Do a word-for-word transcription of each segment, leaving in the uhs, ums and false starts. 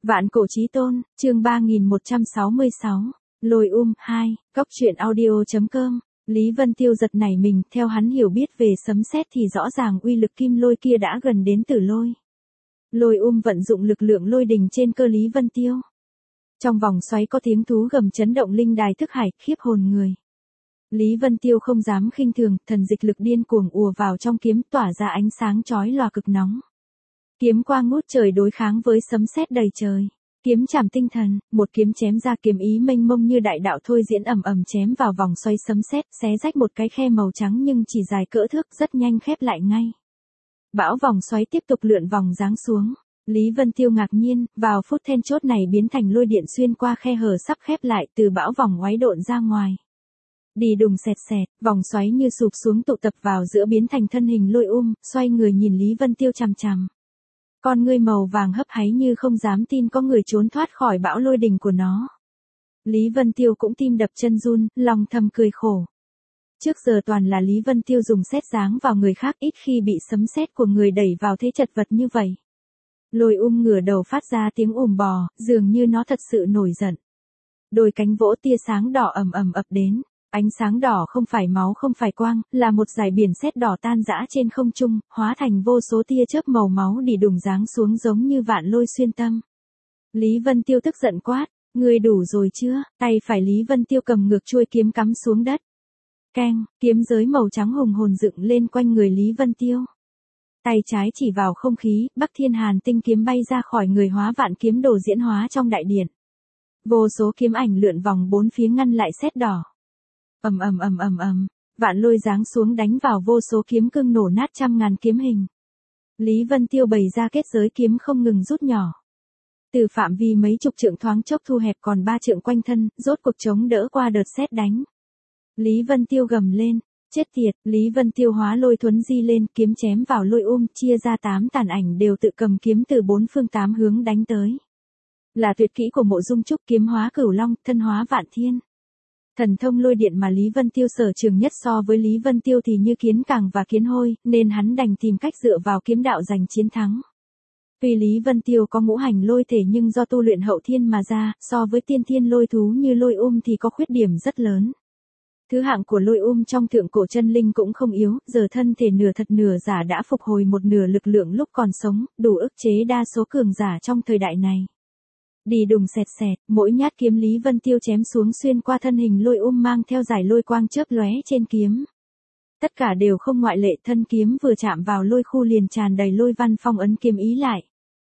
Vạn cổ chí tôn, chương ba nghìn một trăm sáu mươi sáu, Lôi Um hai, Cóc truyện audio chấm com. Lý Vân Tiêu giật nảy mình, theo hắn hiểu biết về sấm sét thì rõ ràng uy lực kim lôi kia đã gần đến tử lôi. Lôi Um vận dụng lực lượng lôi đình trên cơ Lý Vân Tiêu. Trong vòng xoáy có tiếng thú gầm chấn động linh đài thức hải, khiếp hồn người. Lý Vân Tiêu không dám khinh thường, thần dịch lực điên cuồng ùa vào trong kiếm, tỏa ra ánh sáng chói lòa cực nóng. Kiếm quang ngút trời đối kháng với sấm sét đầy trời. Kiếm chảm tinh thần, một kiếm chém ra, kiếm ý mênh mông như đại đạo thôi diễn ầm ầm chém vào vòng xoay sấm sét, xé rách một cái khe màu trắng nhưng chỉ dài cỡ thước, rất nhanh khép lại ngay. Bão vòng xoáy tiếp tục lượn vòng giáng xuống. Lý Vân Tiêu ngạc nhiên, vào phút then chốt này biến thành lôi điện xuyên qua khe hở sắp khép lại, từ bão vòng ngoáy độn ra ngoài. Đi đùng xẹt xẹt, vòng xoáy như sụp xuống tụ tập vào giữa biến thành thân hình Lôi Um, xoay người nhìn Lý Vân Tiêu chằm chằm. Con ngươi màu vàng hấp háy như không dám tin có người trốn thoát khỏi bão lôi đình của nó. Lý Vân Tiêu cũng tim đập chân run, lòng thầm cười khổ. Trước giờ toàn là Lý Vân Tiêu dùng sét giáng vào người khác, ít khi bị sấm sét của người đẩy vào thế chật vật như vậy. Lôi Um ngửa đầu phát ra tiếng ồm bò, dường như nó thật sự nổi giận. Đôi cánh vỗ, tia sáng đỏ ầm ầm ập đến. Ánh sáng đỏ không phải máu không phải quang, là một dải biển sét đỏ tan rã trên không trung, hóa thành vô số tia chớp màu máu đi đùng giáng xuống giống như vạn lôi xuyên tâm. Lý Vân Tiêu tức giận quát, ngươi đủ rồi chưa? Tay phải Lý Vân Tiêu cầm ngược chuôi kiếm cắm xuống đất. Keng, kiếm giới màu trắng hùng hồn dựng lên quanh người Lý Vân Tiêu. Tay trái chỉ vào không khí, Bắc Thiên Hàn tinh kiếm bay ra khỏi người, hóa vạn kiếm đồ diễn hóa trong đại điện. Vô số kiếm ảnh lượn vòng bốn phía ngăn lại sét đỏ. Ầm ầm ầm ầm ầm, vạn lôi giáng xuống đánh vào vô số kiếm cương, nổ nát trăm ngàn kiếm hình. Lý Vân Tiêu bày ra kết giới kiếm không ngừng rút nhỏ. Từ phạm vi mấy chục trượng thoáng chốc thu hẹp còn ba trượng quanh thân, rốt cuộc chống đỡ qua đợt sét đánh. Lý Vân Tiêu gầm lên, chết tiệt, Lý Vân Tiêu hóa lôi thuấn di lên, kiếm chém vào Lôi Um, chia ra tám tàn ảnh đều tự cầm kiếm từ bốn phương tám hướng đánh tới. Là tuyệt kỹ của Mộ Dung Trúc, kiếm hóa cửu long, thân hóa vạn thiên. Thần thông lôi điện mà Lý Vân Tiêu sở trường nhất, so với Lý Vân Tiêu thì như kiến càng và kiến hôi, nên hắn đành tìm cách dựa vào kiếm đạo giành chiến thắng. Tuy Lý Vân Tiêu có ngũ hành lôi thể nhưng do tu luyện hậu thiên mà ra, so với tiên thiên lôi thú như Lôi Um thì có khuyết điểm rất lớn. Thứ hạng của Lôi Um trong thượng cổ chân linh cũng không yếu, giờ thân thể nửa thật nửa giả đã phục hồi một nửa lực lượng lúc còn sống, đủ ức chế đa số cường giả trong thời đại này. Đi đùng xẹt xẹt, mỗi nhát kiếm Lý Vân Tiêu chém xuống xuyên qua thân hình Lôi Um mang theo dải lôi quang chớp lóe trên kiếm. Tất cả đều không ngoại lệ, thân kiếm vừa chạm vào lôi khu liền tràn đầy lôi văn phong ấn kiếm ý lại.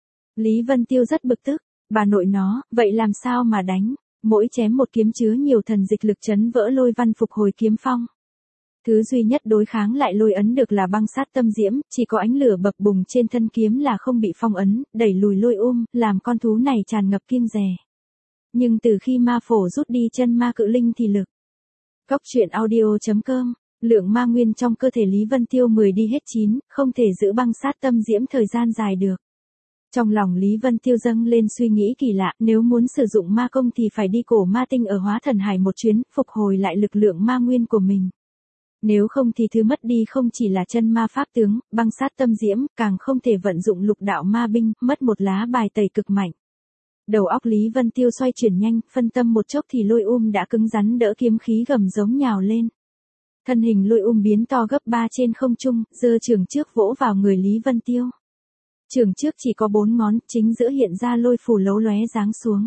Lý Vân Tiêu rất bực tức, bà nội nó, vậy làm sao mà đánh, mỗi chém một kiếm chứa nhiều thần dịch lực chấn vỡ lôi văn phục hồi kiếm phong. Thứ duy nhất đối kháng lại lôi ấn được là băng sát tâm diễm, chỉ có ánh lửa bập bùng trên thân kiếm là không bị phong ấn, đẩy lùi Lôi Um, làm con thú này tràn ngập kiêng dè. Nhưng từ khi ma phổ rút đi chân ma cự linh thì lực. Cóc truyện audio chấm com, lượng ma nguyên trong cơ thể Lý Vân Tiêu mười đi hết chín, không thể giữ băng sát tâm diễm thời gian dài được. Trong lòng Lý Vân Tiêu dâng lên suy nghĩ kỳ lạ, nếu muốn sử dụng ma công thì phải đi cổ ma tinh ở Hóa Thần Hải một chuyến, phục hồi lại lực lượng ma nguyên của mình. Nếu không thì thứ mất đi không chỉ là chân ma pháp tướng, băng sát tâm diễm, càng không thể vận dụng lục đạo ma binh, mất một lá bài tẩy cực mạnh. Đầu óc Lý Vân Tiêu xoay chuyển nhanh, phân tâm một chốc thì Lôi Um đã cứng rắn đỡ kiếm khí gầm giống nhào lên. Thân hình Lôi Um biến to gấp ba trên không trung, giơ chưởng trước vỗ vào người Lý Vân Tiêu. Chưởng trước chỉ có bốn ngón, chính giữa hiện ra lôi phù lấu lóe giáng xuống.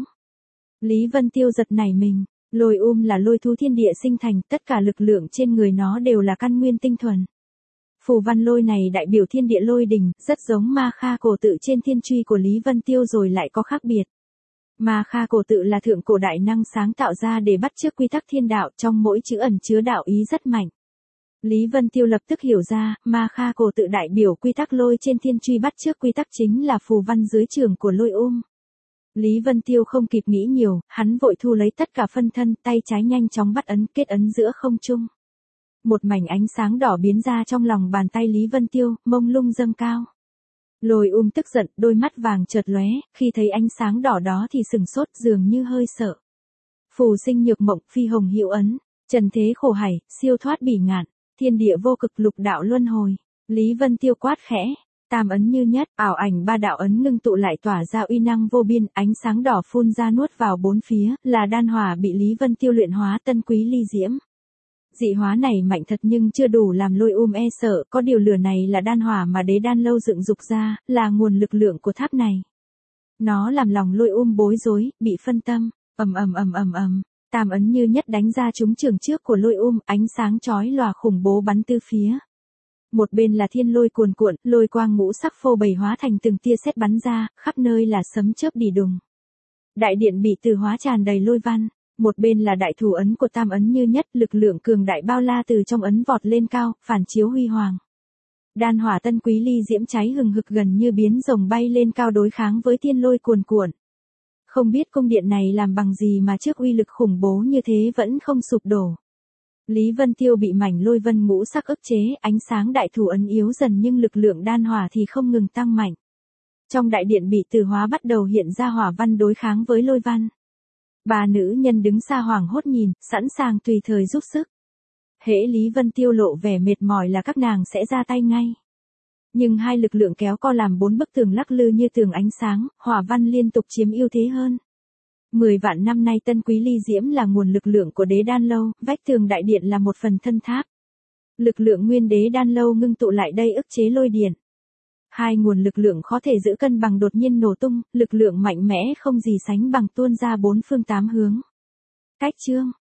Lý Vân Tiêu giật nảy mình. Lôi Um là lôi thú thiên địa sinh thành, tất cả lực lượng trên người nó đều là căn nguyên tinh thuần. Phù văn lôi này đại biểu thiên địa lôi đình, rất giống ma kha cổ tự trên thiên truy của Lý Vân Tiêu rồi lại có khác biệt. Ma kha cổ tự là thượng cổ đại năng sáng tạo ra để bắt chước quy tắc thiên đạo, trong mỗi chữ ẩn chứa đạo ý rất mạnh. Lý Vân Tiêu lập tức hiểu ra, ma kha cổ tự đại biểu quy tắc lôi trên thiên truy bắt chước quy tắc chính là phù văn dưới chưởng của Lôi Um. Lý Vân Tiêu không kịp nghĩ nhiều, hắn vội thu lấy tất cả phân thân, tay trái nhanh chóng bắt ấn, kết ấn giữa không trung. Một mảnh ánh sáng đỏ biến ra trong lòng bàn tay Lý Vân Tiêu, mông lung dâng cao. Lôi Um tức giận, đôi mắt vàng chợt lóe, khi thấy ánh sáng đỏ đó thì sừng sốt, dường như hơi sợ. Phù sinh nhược mộng, phi hồng hữu ấn, trần thế khổ hải, siêu thoát bỉ ngạn, thiên địa vô cực, lục đạo luân hồi. Lý Vân Tiêu quát khẽ, Tam ấn như nhất, ảo ảnh ba đạo ấn ngưng tụ lại tỏa ra uy năng vô biên, ánh sáng đỏ phun ra nuốt vào bốn phía, là đan hỏa bị Lý Vân Tiêu luyện hóa tân quý ly diễm. Dị hóa này mạnh thật nhưng chưa đủ làm Lôi Um e sợ, có điều lửa này là đan hỏa mà Đế Đan Lâu dựng dục ra, là nguồn lực lượng của tháp này. Nó làm lòng Lôi Um bối rối, bị phân tâm, ầm ầm ầm ầm ầm, tam ấn như nhất đánh ra trúng trường trước của Lôi Um, ánh sáng chói lòa khủng bố bắn tứ phía. Một bên là thiên lôi cuồn cuộn, lôi quang ngũ sắc phô bày hóa thành từng tia sét bắn ra, khắp nơi là sấm chớp đì đùng. Đại điện bị từ hóa tràn đầy lôi văn, một bên là đại thủ ấn của tam ấn như nhất, lực lượng cường đại bao la từ trong ấn vọt lên cao, phản chiếu huy hoàng. Đan hỏa tân quý ly diễm cháy hừng hực gần như biến rồng bay lên cao đối kháng với thiên lôi cuồn cuộn. Không biết cung điện này làm bằng gì mà trước uy lực khủng bố như thế vẫn không sụp đổ. Lý Vân Tiêu bị mảnh lôi vân ngũ sắc ức chế, ánh sáng đại thủ ấn yếu dần nhưng lực lượng đan hỏa thì không ngừng tăng mạnh. Trong đại điện bị từ hóa bắt đầu hiện ra hỏa văn đối kháng với lôi văn. Ba nữ nhân đứng xa hoảng hốt nhìn, sẵn sàng tùy thời giúp sức. Hễ Lý Vân Tiêu lộ vẻ mệt mỏi là các nàng sẽ ra tay ngay. Nhưng hai lực lượng kéo co làm bốn bức tường lắc lư như tường ánh sáng, hỏa văn liên tục chiếm ưu thế hơn. Mười vạn năm nay tân quý ly diễm là nguồn lực lượng của Đế Đan Lâu, vách tường đại điện là một phần thân tháp. Lực lượng nguyên Đế Đan Lâu ngưng tụ lại đây ức chế lôi điện. Hai nguồn lực lượng khó thể giữ cân bằng đột nhiên nổ tung, lực lượng mạnh mẽ không gì sánh bằng tuôn ra bốn phương tám hướng. Cách chương